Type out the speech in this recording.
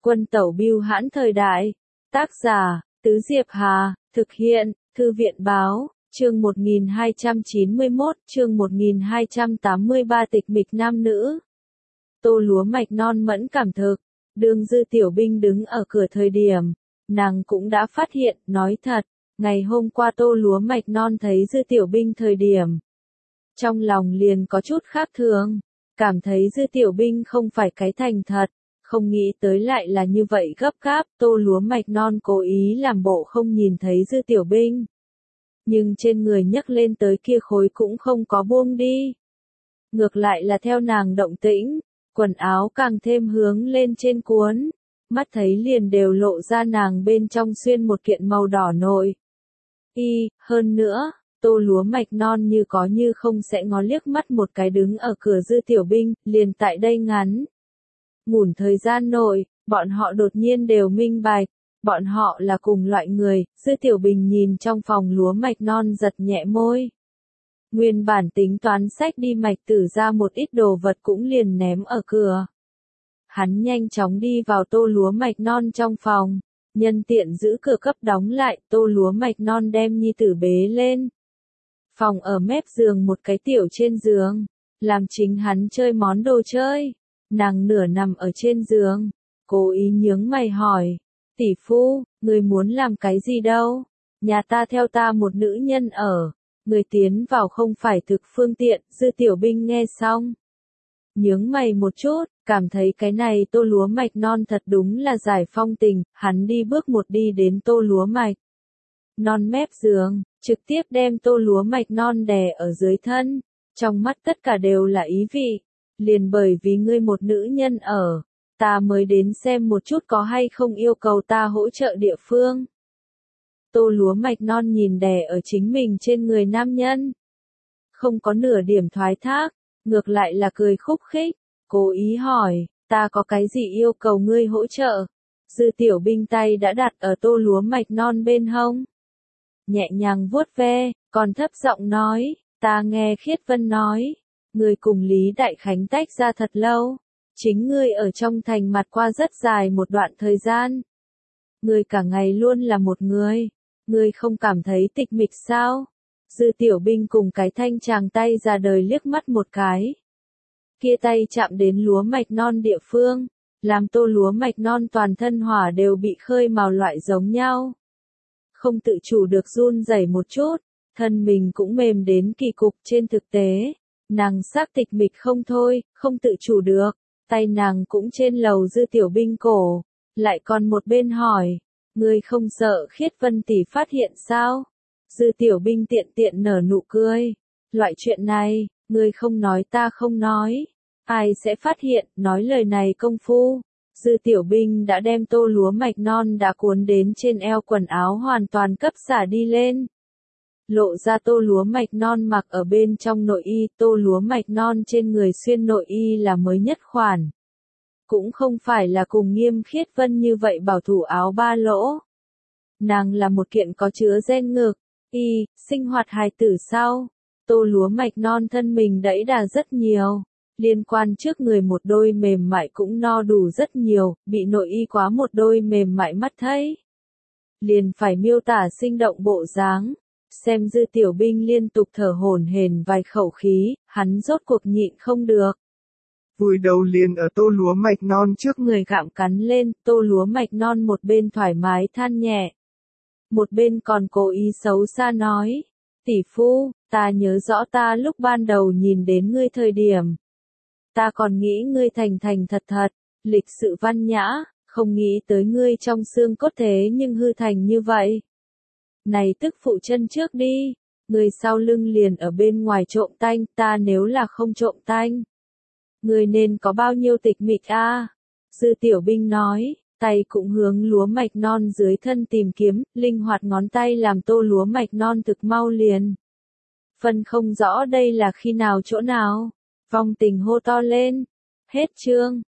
Quân tẩu bưu hãn thời đại. Tác giả, Tứ Diệp Hà, thực hiện, Thư viện báo, chương 1291, chương 1283 tịch mịch nam nữ. Tô lúa mạch non mẫn cảm thực, đương Dư Tiểu Binh đứng ở cửa thời điểm, nàng cũng đã phát hiện, nói thật, ngày hôm qua Tô lúa mạch non thấy Dư Tiểu Binh thời điểm. Trong lòng liền có chút khác thường, cảm thấy Dư Tiểu Binh không phải cái thành thật. Không nghĩ tới lại là như vậy gấp gáp, Tô lúa mạch non cố ý làm bộ không nhìn thấy Dư Tiểu Binh. Nhưng trên người nhấc lên tới kia khối cũng không có buông đi. Ngược lại là theo nàng động tĩnh, quần áo càng thêm hướng lên trên cuốn, mắt thấy liền đều lộ ra nàng bên trong xuyên một kiện màu đỏ nội. Hơn nữa, Tô lúa mạch non như có như không sẽ ngó liếc mắt một cái đứng ở cửa Dư Tiểu Binh, liền tại đây ngắn ngủn thời gian nội, bọn họ đột nhiên đều minh bạch, bọn họ là cùng loại người. Dư Tiểu Bình nhìn trong phòng lúa mạch non giật nhẹ môi. Nguyên bản tính toán xách đi mạch tử ra một ít đồ vật cũng liền ném ở cửa. Hắn nhanh chóng đi vào Tô lúa mạch non trong phòng, nhân tiện giữ cửa cấp đóng lại. Tô lúa mạch non đem nhi tử bế lên. Phòng ở mép giường một cái tiểu trên giường, làm chính hắn chơi món đồ chơi. Nàng nửa nằm ở trên giường, cố ý nhướng mày hỏi, tỷ phu, người muốn làm cái gì đâu? Nhà ta theo ta một nữ nhân ở, người tiến vào không phải thực phương tiện. Dư Tiểu Binh nghe xong, nhướng mày một chút, cảm thấy cái này Tô lúa mạch non thật đúng là giải phong tình. Hắn đi bước một đi đến Tô lúa mạch non mép giường, trực tiếp đem Tô lúa mạch non đè ở dưới thân, trong mắt tất cả đều là ý vị. Liền bởi vì ngươi một nữ nhân ở, ta mới đến xem một chút có hay không yêu cầu ta hỗ trợ địa phương. Tô lúa mạch non nhìn đè ở chính mình trên người nam nhân, không có nửa điểm thoái thác, ngược lại là cười khúc khích, cố ý hỏi, ta có cái gì yêu cầu ngươi hỗ trợ? Dư Tiểu Binh tay đã đặt ở Tô lúa mạch non bên hông, nhẹ nhàng vuốt ve, còn thấp giọng nói, ta nghe Khiết Vân nói. Ngươi cùng Lý Đại Khánh tách ra thật lâu, chính ngươi ở trong thành mặt qua rất dài một đoạn thời gian. Ngươi cả ngày luôn là một người, ngươi không cảm thấy tịch mịch sao? Dư Tiểu Binh cùng cái thanh chàng tay ra đời liếc mắt một cái. Kia tay chạm đến lúa mạch non địa phương, làm Tô lúa mạch non toàn thân hỏa đều bị khơi mào loại giống nhau. Không tự chủ được run rẩy một chút, thân mình cũng mềm đến kỳ cục. Trên thực tế, nàng xác tịch mịch không thôi, không tự chủ được, tay nàng cũng trên lầu Dư Tiểu Binh cổ, lại còn một bên hỏi, ngươi không sợ Khiết Vân tỷ phát hiện sao? Dư Tiểu Binh tiện tiện nở nụ cười, loại chuyện này, ngươi không nói ta không nói, ai sẽ phát hiện? Nói lời này công phu, Dư Tiểu Binh đã đem Tô lúa mạch non đã cuốn đến trên eo quần áo hoàn toàn cấp xả đi lên. Lộ ra Tô lúa mạch non mặc ở bên trong nội y. Tô lúa mạch non trên người xuyên nội y là mới nhất khoản, cũng không phải là cùng Nghiêm Khiết Vân như vậy bảo thủ áo ba lỗ. Nàng là một kiện có chứa gen ngực, sinh hoạt hài tử sau. Tô lúa mạch non thân mình đẫy đà rất nhiều, liên quan trước người một đôi mềm mại cũng no đủ rất nhiều, bị nội y quá một đôi mềm mại mắt thấy, liền phải miêu tả sinh động bộ dáng. Xem Dư Tiểu Binh liên tục thở hổn hển vài khẩu khí, hắn rốt cuộc nhịn không được. Vùi đầu liền ở Tô lúa mạch non trước người gặm cắn lên. Tô lúa mạch non một bên thoải mái than nhẹ, một bên còn cố ý xấu xa nói, tỷ phu, ta nhớ rõ ta lúc ban đầu nhìn đến ngươi thời điểm, ta còn nghĩ ngươi thành thành thật thật, lịch sự văn nhã, không nghĩ tới ngươi trong xương cốt thế nhưng hư thành như vậy. Này tức phụ chân trước đi, người sau lưng liền ở bên ngoài trộm tanh, ta nếu là không trộm tanh, người nên có bao nhiêu tịch mịch a? Dư Tiểu Binh nói, tay cũng hướng lúa mạch non dưới thân tìm kiếm, linh hoạt ngón tay làm Tô lúa mạch non thực mau liền phân không rõ đây là khi nào chỗ nào, vong tình hô to lên. Hết chương.